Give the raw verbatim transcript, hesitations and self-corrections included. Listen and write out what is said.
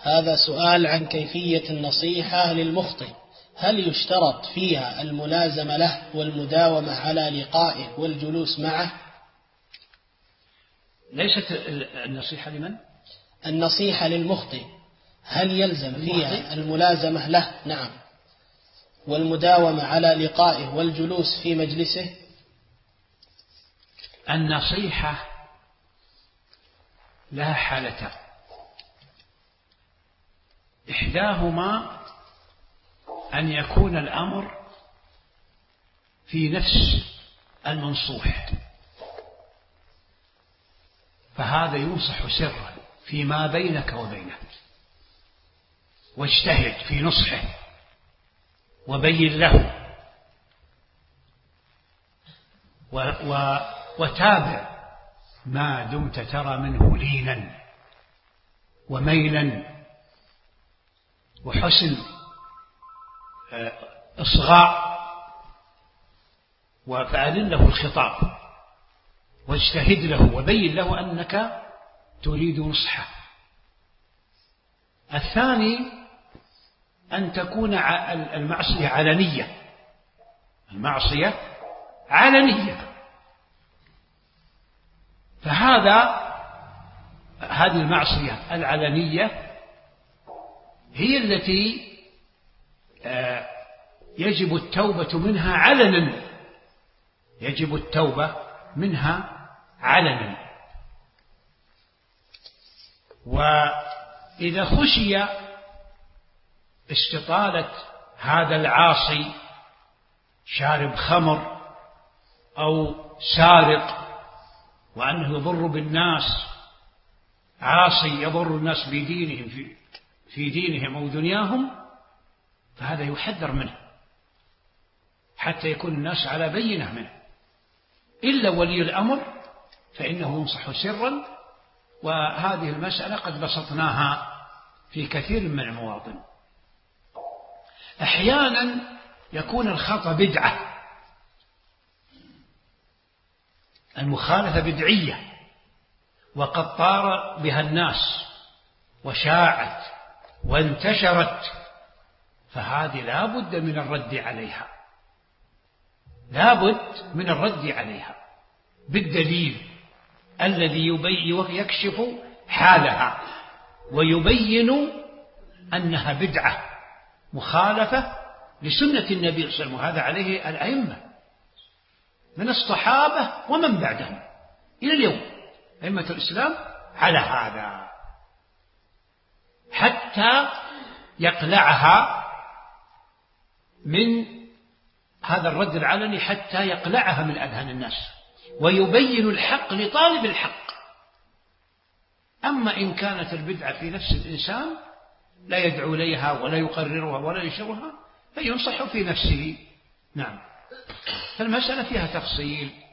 هذا سؤال عن كيفية النصيحة للمخطئ، هل يشترط فيها الملازمة له والمداومة على لقائه والجلوس معه؟ ليست النصيحة لمن؟ النصيحة للمخطئ هل يلزم فيها الملازمة له؟ نعم. والمداومة على لقائه والجلوس في مجلسه؟ النصيحة لها حالتان، إحداهما أن يكون الأمر في نفس المنصوح، فهذا ينصح سرا فيما بينك وبينه، واجتهد في نصحه وبين له و و وتابع ما دمت ترى منه لينا وميلا وحسن إصغاء، وفأذن له الخطاب واجتهد له وبين له أنك تريد نصحه. الثاني أن تكون المعصية علنية، المعصية علنية، فهذا هذه المعصية العلنية هي التي يجب التوبة منها علنا، يجب التوبة منها علنا. وإذا خشي استطالة هذا العاصي شارب خمر أو سارق وأنه يضر بالناس، عاصي يضر الناس بدينهم في, في دينهم أو دنياهم، فهذا يحذر منه حتى يكون الناس على بينة منه. إلا ولي الأمر فإنه ينصح سرا، وهذه المسألة قد بسطناها في كثير من المواطن. أحيانا يكون الخطأ بدعة، المخالفة بدعية وقد طار بها الناس وشاعت وانتشرت، فهذه لا بد من الرد عليها، لا بد من الرد عليها بالدليل الذي يكشف حالها ويبين أنها بدعة مخالفة لسنة النبي صلى الله عليه وسلم، وهذا عليه الأئمة من الصحابة ومن بعدهم إلى اليوم، أئمة الإسلام على هذا حتى يقلعها من هذا الرد العلني، حتى يقلعها من أذهان الناس ويبين الحق لطالب الحق. أما إن كانت البدعة في نفس الإنسان لا يدعو إليها ولا يقررها ولا ينشرها، فينصح في نفسه. نعم، فالمسألة فيها تفصيل.